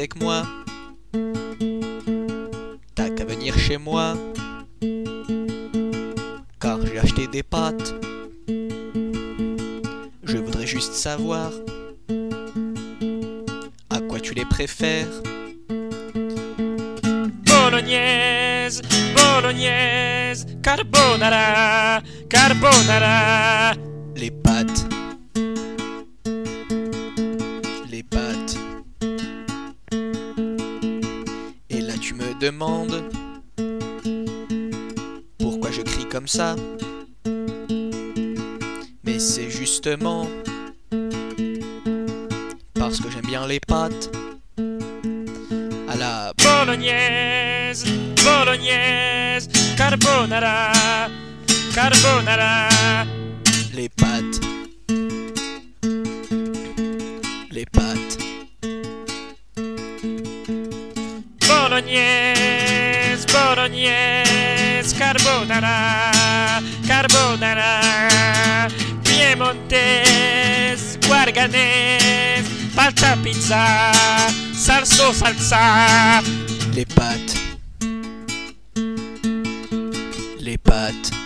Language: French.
avec moi. T'as qu'à venir chez moi, car j'ai acheté des pâtes. Je voudrais juste savoir à quoi tu les préfères. Bolognaise, bolognaise, carbonara, carbonara. Les pâtes, les pâtes. Et là tu me demandes pourquoi je crie comme ça. Mais c'est justement parce que j'aime bien les pâtes à la Bolognaise, bolognaise, carbonara, carbonara. les pâtes, les pâtes. Bolognaise, bolognaise, carbonara, carbonara. Piemontese, guarganese, palta pizza, salso salsa. Les pâtes, les pâtes.